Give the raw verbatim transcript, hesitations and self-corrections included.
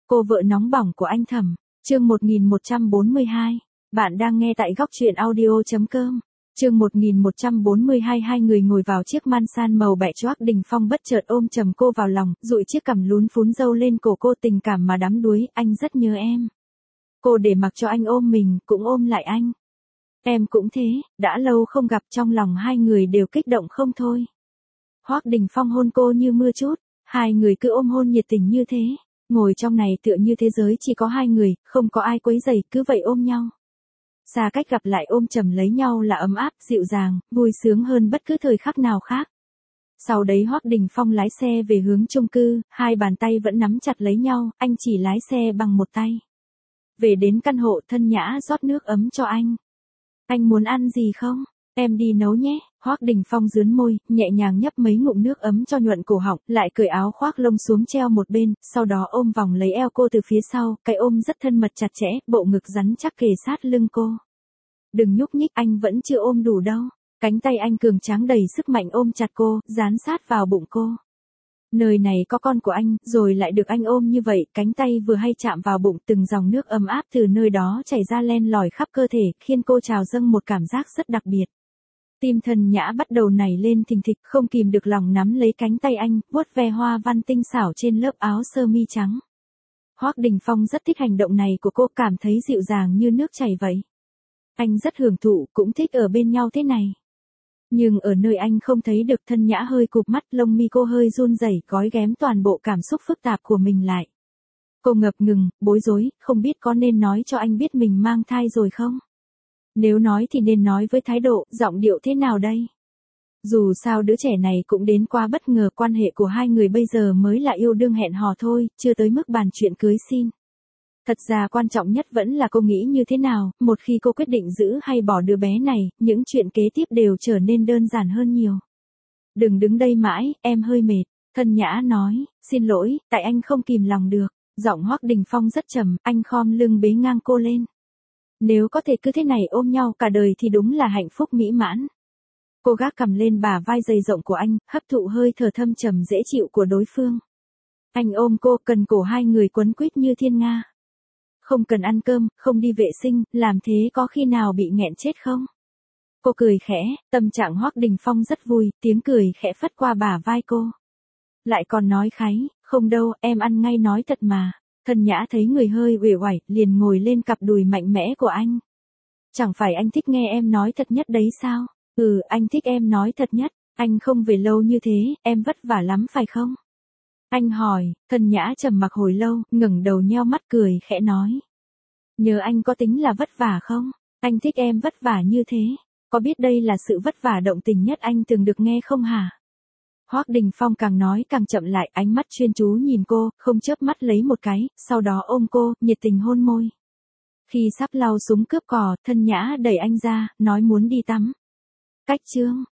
Cô vợ nóng bỏng của anh Thẩm, chương một nghìn một trăm bốn mươi hai. Bạn đang nghe tại góc truyện audio.com. Chương một nghìn một trăm bốn mươi hai. Hai người ngồi vào chiếc Mansan màu bẹ choác. Đình Phong bất chợt ôm chầm cô vào lòng, dụi chiếc cằm lún phún râu lên cổ cô, tình cảm mà đắm đuối. Anh rất nhớ em. Cô để mặc cho anh ôm mình, cũng ôm lại anh. Em cũng thế, đã lâu không gặp, trong lòng hai người đều kích động không thôi. Hoắc Đình Phong hôn cô như mưa chút, hai người cứ ôm hôn nhiệt tình như thế. Ngồi trong này tựa như thế giới chỉ có hai người, không có ai quấy rầy, cứ vậy ôm nhau. Xa cách gặp lại ôm chầm lấy nhau là ấm áp, dịu dàng, vui sướng hơn bất cứ thời khắc nào khác. Sau đấy Hoắc Đình Phong lái xe về hướng chung cư, hai bàn tay vẫn nắm chặt lấy nhau, anh chỉ lái xe bằng một tay. Về đến căn hộ, Thân Nhã rót nước ấm cho anh. Anh muốn ăn gì không? Em đi nấu nhé. Hoắc Đình Phong rướn môi, nhẹ nhàng nhấp mấy ngụm nước ấm cho nhuận cổ họng, lại cởi áo khoác lông xuống treo một bên, sau đó ôm vòng lấy eo cô từ phía sau, cái ôm rất thân mật chặt chẽ, bộ ngực rắn chắc kề sát lưng cô. Đừng nhúc nhích, anh vẫn chưa ôm đủ đâu. Cánh tay anh cường tráng đầy sức mạnh ôm chặt cô, dán sát vào bụng cô. Nơi này có con của anh, rồi lại được anh ôm như vậy, cánh tay vừa hay chạm vào bụng, từng dòng nước ấm áp từ nơi đó chảy ra len lỏi khắp cơ thể, khiến cô trào dâng một cảm giác rất đặc biệt. Tim Thân Nhã bắt đầu nảy lên thình thịch, không kìm được lòng nắm lấy cánh tay anh, vuốt ve hoa văn tinh xảo trên lớp áo sơ mi trắng. Hoắc Đình Phong rất thích hành động này của cô, cảm thấy dịu dàng như nước chảy vậy. Anh rất hưởng thụ, cũng thích ở bên nhau thế này. Nhưng ở nơi anh không thấy được, Thân Nhã hơi cụp mắt, lông mi cô hơi run rẩy, gói ghém toàn bộ cảm xúc phức tạp của mình lại. Cô ngập ngừng, bối rối, không biết có nên nói cho anh biết mình mang thai rồi không? Nếu nói thì nên nói với thái độ, giọng điệu thế nào đây? Dù sao đứa trẻ này cũng đến quá bất ngờ, quan hệ của hai người bây giờ mới là yêu đương hẹn hò thôi, chưa tới mức bàn chuyện cưới xin. Thật ra quan trọng nhất vẫn là cô nghĩ như thế nào, một khi cô quyết định giữ hay bỏ đứa bé này, những chuyện kế tiếp đều trở nên đơn giản hơn nhiều. Đừng đứng đây mãi, em hơi mệt. Thân Nhã nói, xin lỗi, tại anh không kìm lòng được. Giọng Hoắc Đình Phong rất trầm, anh khom lưng bế ngang cô lên. Nếu có thể cứ thế này ôm nhau cả đời thì đúng là hạnh phúc mỹ mãn. Cô gác cầm lên bả vai dày rộng của anh, hấp thụ hơi thở thâm trầm dễ chịu của đối phương. Anh ôm cô, cần cổ hai người quấn quýt như thiên nga. Không cần ăn cơm, không đi vệ sinh, làm thế có khi nào bị nghẹn chết không? Cô cười khẽ, tâm trạng Hoắc Đình Phong rất vui, tiếng cười khẽ phất qua bả vai cô. Lại còn nói kháy, không đâu, em ăn ngay nói thật mà. Thân Nhã thấy người hơi uể oải, liền ngồi lên cặp đùi mạnh mẽ của anh. Chẳng phải anh thích nghe em nói thật nhất đấy sao? Ừ, anh thích em nói thật nhất. Anh không về lâu như thế, em vất vả lắm phải không? Anh hỏi. Thân Nhã trầm mặc hồi lâu, ngẩng đầu nheo mắt cười khẽ nói. Nhớ anh có tính là vất vả không? Anh thích em vất vả như thế. Có biết đây là sự vất vả động tình nhất anh từng được nghe không hả? Hoắc Đình Phong càng nói càng chậm lại, ánh mắt chuyên chú nhìn cô, không chớp mắt lấy một cái, sau đó ôm cô, nhiệt tình hôn môi. Khi sắp lao súng cướp cò, Thân Nhã đẩy anh ra, nói muốn đi tắm. Cách chương.